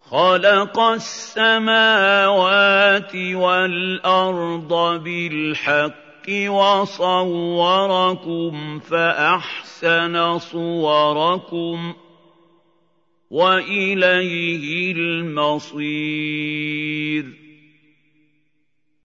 خَلَقَ السَّمَاوَاتِ وَالْأَرْضَ بِالْحَقِّ وَصَوَّرَكُمْ فَأَحْسَنَ صُوَرَكُمْ ۖ وَإِلَيْهِ الْمَصِيرُ